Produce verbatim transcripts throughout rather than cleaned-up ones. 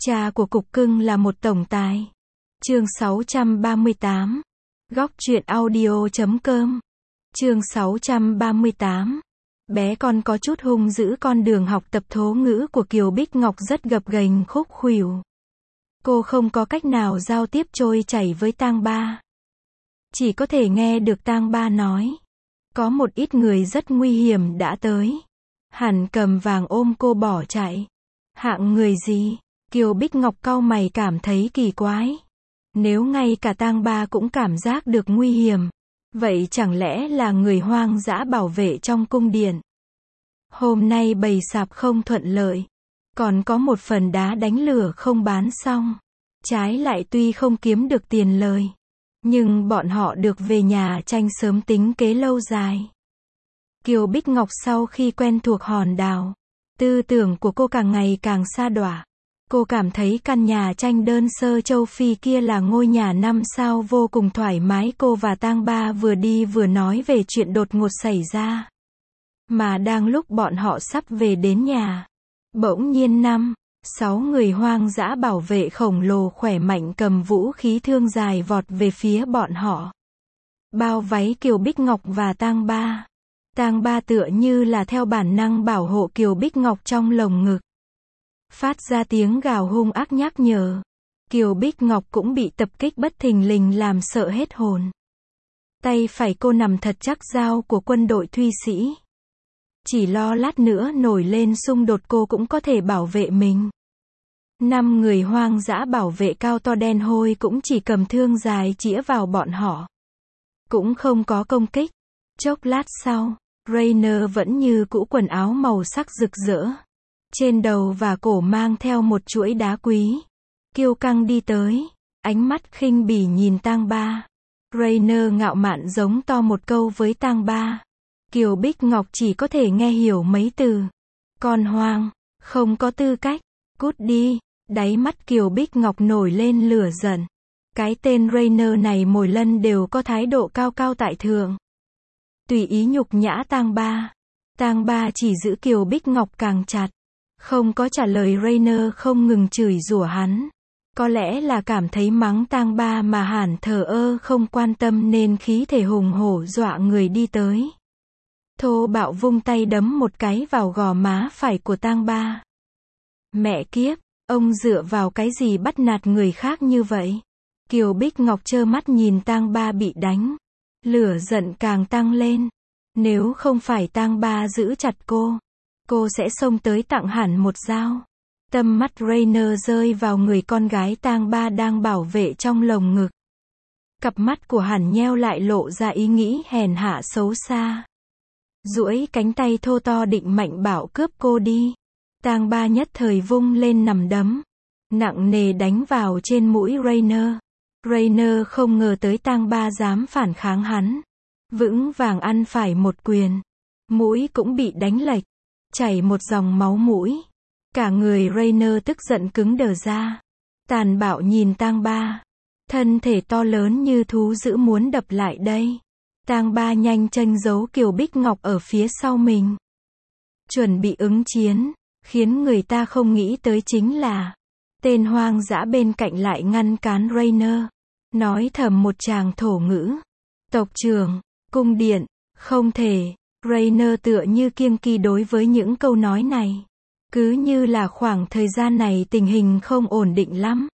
Cha của cục cưng là một tổng tài. Chương sáu trăm ba mươi tám. Góc truyện audio chấm com. Chương sáu trăm ba mươi tám. Bé con có chút hung dữ. Con đường học tập thố ngữ của Kiều Bích Ngọc rất gập ghềnh khúc khuỷu. Cô không có cách nào giao tiếp trôi chảy với Tang Ba. Chỉ có thể nghe được Tang Ba nói. Có một ít người rất nguy hiểm đã tới. Hẳn cầm vàng ôm cô bỏ chạy. Hạng người gì? Kiều Bích Ngọc cau mày cảm thấy kỳ quái. Nếu ngay cả Tang Ba cũng cảm giác được nguy hiểm, vậy chẳng lẽ là người hoang dã bảo vệ trong cung điện? Hôm nay bày sạp không thuận lợi, còn có một phần đá đánh lửa không bán xong. Trái lại tuy không kiếm được tiền lời, nhưng bọn họ được về nhà tranh sớm tính kế lâu dài. Kiều Bích Ngọc sau khi quen thuộc hòn đảo, tư tưởng của cô càng ngày càng sa đọa. Cô cảm thấy căn nhà tranh đơn sơ châu Phi kia là ngôi nhà năm sao vô cùng thoải mái. Cô và Tang Ba vừa đi vừa nói về chuyện đột ngột xảy ra. Mà đang lúc bọn họ sắp về đến nhà, bỗng nhiên năm, sáu người hoang dã bảo vệ khổng lồ khỏe mạnh cầm vũ khí thương dài vọt về phía bọn họ. Bao váy Kiều Bích Ngọc và Tang Ba. Tang Ba tựa như là theo bản năng bảo hộ Kiều Bích Ngọc trong lồng ngực. Phát ra tiếng gào hung ác nhắc nhở. Kiều Bích Ngọc cũng bị tập kích bất thình lình làm sợ hết hồn. Tay phải cô nằm thật chắc dao của quân đội Thụy Sĩ. Chỉ lo lát nữa nổi lên xung đột cô cũng có thể bảo vệ mình. Năm người hoang dã bảo vệ cao to đen hôi cũng chỉ cầm thương dài chĩa vào bọn họ. Cũng không có công kích. Chốc lát sau, Rainer vẫn như cũ quần áo màu sắc rực rỡ. Trên đầu và cổ mang theo một chuỗi đá quý. Kiêu căng đi tới, ánh mắt khinh bỉ nhìn Tang Ba. Rainer ngạo mạn giống to một câu với Tang Ba. Kiều Bích Ngọc chỉ có thể nghe hiểu mấy từ. Con hoang, không có tư cách, cút đi. Đáy mắt Kiều Bích Ngọc nổi lên lửa giận. Cái tên Rainer này mỗi lần đều có thái độ cao cao tại thượng. Tùy ý nhục nhã Tang Ba. Tang Ba chỉ giữ Kiều Bích Ngọc càng chặt. Không có trả lời. Rainer không ngừng chửi rủa hắn. Có lẽ là cảm thấy mắng Tang Ba mà hẳn thờ ơ không quan tâm nên khí thể hùng hổ dọa người đi tới. Thô bạo vung tay đấm một cái vào gò má phải của Tang Ba. Mẹ kiếp, ông dựa vào cái gì bắt nạt người khác như vậy? Kiều Bích Ngọc trơ mắt nhìn Tang Ba bị đánh. Lửa giận càng tăng lên. Nếu không phải Tang Ba giữ chặt cô, cô sẽ xông tới tặng hẳn một dao. Tâm mắt Rainer rơi vào người con gái Tang Ba đang bảo vệ trong lồng ngực. Cặp mắt của hắn nheo lại lộ ra ý nghĩ hèn hạ xấu xa. Duỗi cánh tay thô to định mạnh bạo cướp cô đi. Tang Ba nhất thời vung lên nằm đấm, nặng nề đánh vào trên mũi Rainer. Rainer không ngờ tới Tang Ba dám phản kháng hắn. Vững vàng ăn phải một quyền. Mũi cũng bị đánh lệch. Chảy một dòng máu mũi. Cả người Rainer tức giận cứng đờ ra. Tàn bạo nhìn Tang Ba. Thân thể to lớn như thú dữ muốn đập lại đây. Tang Ba nhanh chân giấu Kiều Bích Ngọc ở phía sau mình. Chuẩn bị ứng chiến. Khiến người ta không nghĩ tới chính là tên hoang dã bên cạnh lại ngăn cán Rainer. Nói thầm một tràng thổ ngữ. Tộc trưởng, cung điện, không thể. Rainer tựa như kiêng kỵ đối với những câu nói này. Cứ như là khoảng thời gian này tình hình không ổn định lắm.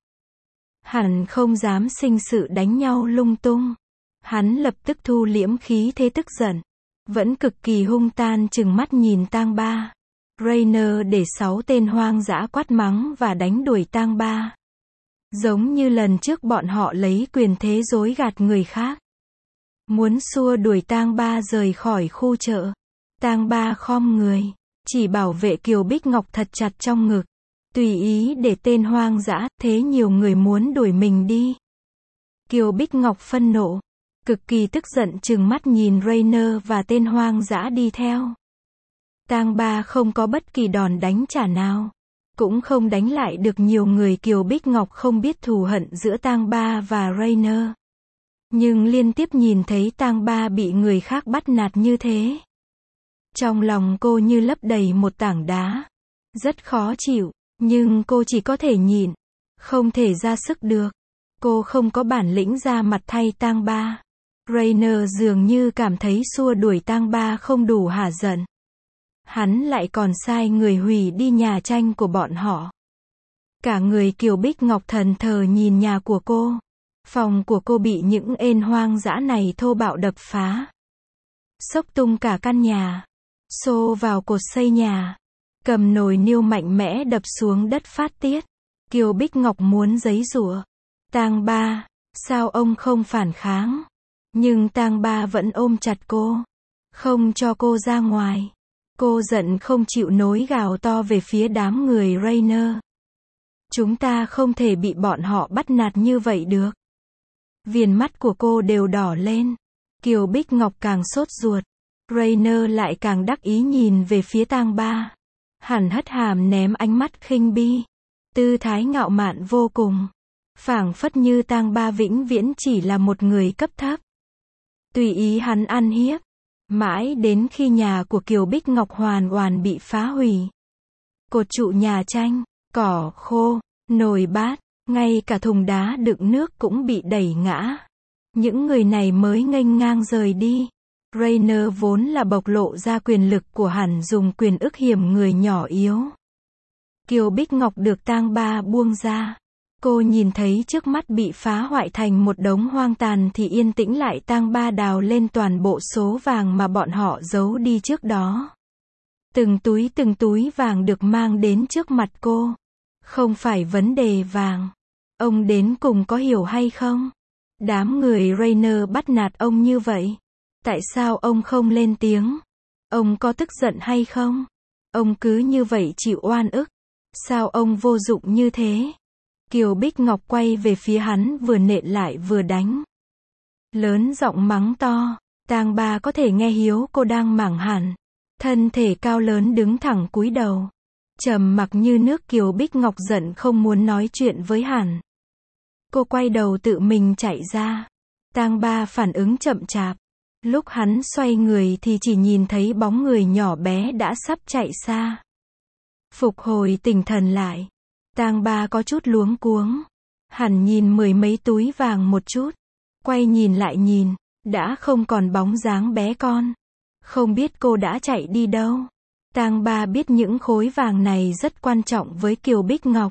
Hắn không dám sinh sự đánh nhau lung tung. Hắn lập tức thu liễm khí thế tức giận. Vẫn cực kỳ hung tàn trừng mắt nhìn Tang Ba. Rainer để sáu tên hoang dã quát mắng và đánh đuổi Tang Ba. Giống như lần trước bọn họ lấy quyền thế dối gạt người khác. Muốn xua đuổi Tang Ba rời khỏi khu chợ. Tang Ba khom người, chỉ bảo vệ Kiều Bích Ngọc thật chặt trong ngực. Tùy ý để tên hoang dã, thế nhiều người muốn đuổi mình đi. Kiều Bích Ngọc phân nộ, cực kỳ tức giận trừng mắt nhìn Rainer và tên hoang dã đi theo. Tang Ba không có bất kỳ đòn đánh trả nào. Cũng không đánh lại được nhiều người. Kiều Bích Ngọc không biết thù hận giữa Tang Ba và Rainer. Nhưng liên tiếp nhìn thấy Tang Ba bị người khác bắt nạt như thế. Trong lòng cô như lấp đầy một tảng đá. Rất khó chịu. Nhưng cô chỉ có thể nhịn, không thể ra sức được. Cô không có bản lĩnh ra mặt thay tang ba. Rainer dường như cảm thấy xua đuổi tang ba không đủ hả giận. Hắn lại còn sai người hủy đi nhà tranh của bọn họ. Cả người Kiều Bích Ngọc thần thờ nhìn nhà của cô. Phòng của cô bị những ên hoang dã này thô bạo đập phá. Xốc tung cả căn nhà. Xô vào cột xây nhà. Cầm nồi niêu mạnh mẽ đập xuống đất phát tiết. Kiều Bích Ngọc muốn giấy giụa. Tang ba, sao ông không phản kháng? Nhưng tang ba vẫn ôm chặt cô. Không cho cô ra ngoài. Cô giận không chịu nối gào to về phía đám người Rainer. Chúng ta không thể bị bọn họ bắt nạt như vậy được. Viền mắt của cô đều đỏ lên. Kiều Bích Ngọc càng sốt ruột. Rainer lại càng đắc ý nhìn về phía tang ba. Hắn hất hàm ném ánh mắt khinh bi. Tư thái ngạo mạn vô cùng. Phảng phất như tang ba vĩnh viễn chỉ là một người cấp thấp. Tùy ý hắn ăn hiếp. Mãi đến khi nhà của Kiều Bích Ngọc hoàn toàn bị phá hủy. Cột trụ nhà tranh, cỏ khô, nồi bát, ngay cả thùng đá đựng nước cũng bị đẩy ngã. Những người này mới nghênh ngang rời đi. Rainer vốn là bộc lộ ra quyền lực của hắn dùng quyền ức hiểm người nhỏ yếu. Kiều Bích Ngọc được tang ba buông ra. Cô nhìn thấy trước mắt bị phá hoại thành một đống hoang tàn thì yên tĩnh lại. Tang ba đào lên toàn bộ số vàng mà bọn họ giấu đi trước đó. Từng túi từng túi vàng được mang đến trước mặt cô. Không phải vấn đề vàng. Ông đến cùng có hiểu hay không? Đám người Rainer bắt nạt ông như vậy. Tại sao ông không lên tiếng? Ông có tức giận hay không? Ông cứ như vậy chịu oan ức. Sao ông vô dụng như thế? Kiều Bích Ngọc quay về phía hắn vừa nện lại vừa đánh. Lớn giọng mắng to. Tang ba có thể nghe hiếu cô đang mảng hẳn. Thân thể cao lớn đứng thẳng cúi đầu. Trầm mặc như nước. Kiều Bích Ngọc giận không muốn nói chuyện với hắn. Cô quay đầu tự mình chạy ra. Tang ba phản ứng chậm chạp. Lúc hắn xoay người thì chỉ nhìn thấy bóng người nhỏ bé đã sắp chạy xa. Phục hồi tinh thần lại. Tang ba có chút luống cuống. Hắn nhìn mười mấy túi vàng một chút. Quay nhìn lại nhìn. Đã không còn bóng dáng bé con. Không biết cô đã chạy đi đâu. Tang ba biết những khối vàng này rất quan trọng với Kiều Bích Ngọc.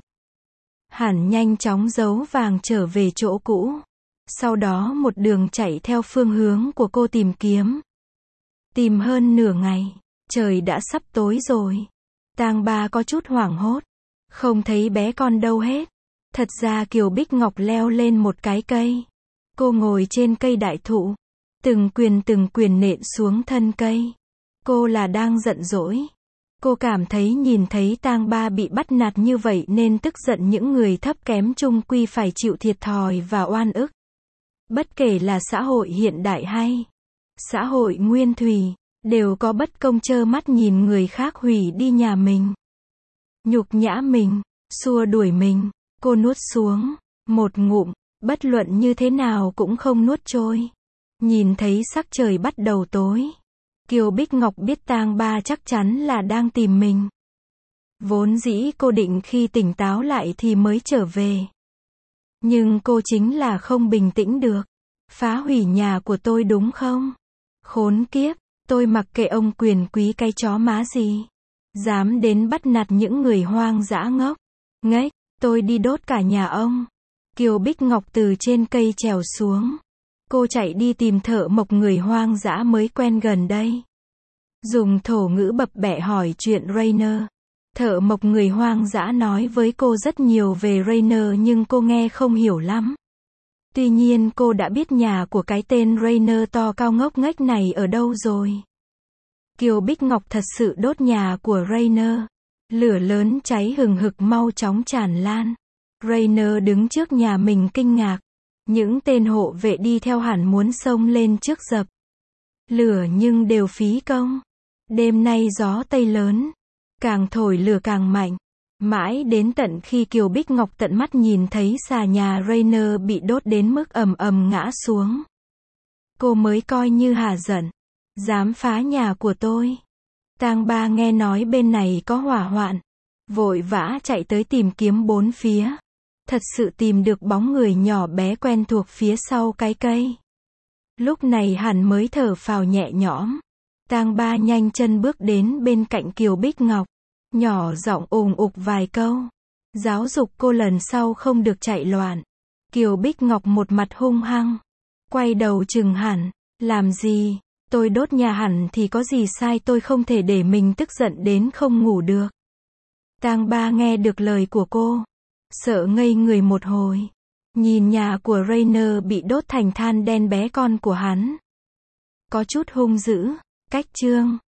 Hắn nhanh chóng giấu vàng trở về chỗ cũ. Sau đó một đường chạy theo phương hướng của cô tìm kiếm. Tìm hơn nửa ngày. Trời đã sắp tối rồi. Tang ba có chút hoảng hốt. Không thấy bé con đâu hết. Thật ra Kiều Bích Ngọc leo lên một cái cây. Cô ngồi trên cây đại thụ. Từng quyền từng quyền nện xuống thân cây. Cô là đang giận dỗi. Cô cảm thấy nhìn thấy tang ba bị bắt nạt như vậy nên tức giận. Những người thấp kém chung quy phải chịu thiệt thòi và oan ức. Bất kể là xã hội hiện đại hay xã hội nguyên thủy, đều có bất công trơ mắt nhìn người khác hủy đi nhà mình. Nhục nhã mình, xua đuổi mình, cô nuốt xuống, một ngụm, bất luận như thế nào cũng không nuốt trôi. Nhìn thấy sắc trời bắt đầu tối. Kiều Bích Ngọc biết tang ba chắc chắn là đang tìm mình. Vốn dĩ cô định khi tỉnh táo lại thì mới trở về. Nhưng cô chính là không bình tĩnh được. Phá hủy nhà của tôi đúng không? Khốn kiếp, tôi mặc kệ ông quyền quý cái chó má gì. Dám đến bắt nạt những người hoang dã ngốc. Nghếch, tôi đi đốt cả nhà ông. Kiều Bích Ngọc từ trên cây trèo xuống. Cô chạy đi tìm thợ mộc người hoang dã mới quen gần đây. Dùng thổ ngữ bập bẹ hỏi chuyện Rainer. Thợ mộc người hoang dã nói với cô rất nhiều về Rainer nhưng cô nghe không hiểu lắm. Tuy nhiên cô đã biết nhà của cái tên Rainer to cao ngốc nghếch này ở đâu rồi. Kiều Bích Ngọc thật sự đốt nhà của Rainer. Lửa lớn cháy hừng hực mau chóng tràn lan. Rainer đứng trước nhà mình kinh ngạc. Những tên hộ vệ đi theo hẳn muốn xông lên trước dập lửa nhưng đều phí công. Đêm nay gió tây lớn. Càng thổi lửa càng mạnh. Mãi đến tận khi Kiều Bích Ngọc tận mắt nhìn thấy xà nhà Rainer bị đốt đến mức ầm ầm ngã xuống. Cô mới coi như hả giận. Dám phá nhà của tôi. Tang ba nghe nói bên này có hỏa hoạn. vội vã chạy tới tìm kiếm bốn phía. Thật sự tìm được bóng người nhỏ bé quen thuộc phía sau cái cây. Lúc này hắn mới thở phào nhẹ nhõm. Tang Ba nhanh chân bước đến bên cạnh Kiều Bích Ngọc, nhỏ giọng ùng ục vài câu, giáo dục cô lần sau không được chạy loạn. Kiều Bích Ngọc một mặt hung hăng, quay đầu chừng hắn, làm gì, tôi đốt nhà hắn thì có gì sai, tôi không thể để mình tức giận đến không ngủ được. Tang Ba nghe được lời của cô, sợ ngây người một hồi, nhìn nhà của Rainer bị đốt thành than đen, bé con của hắn có chút hung dữ. Cách chương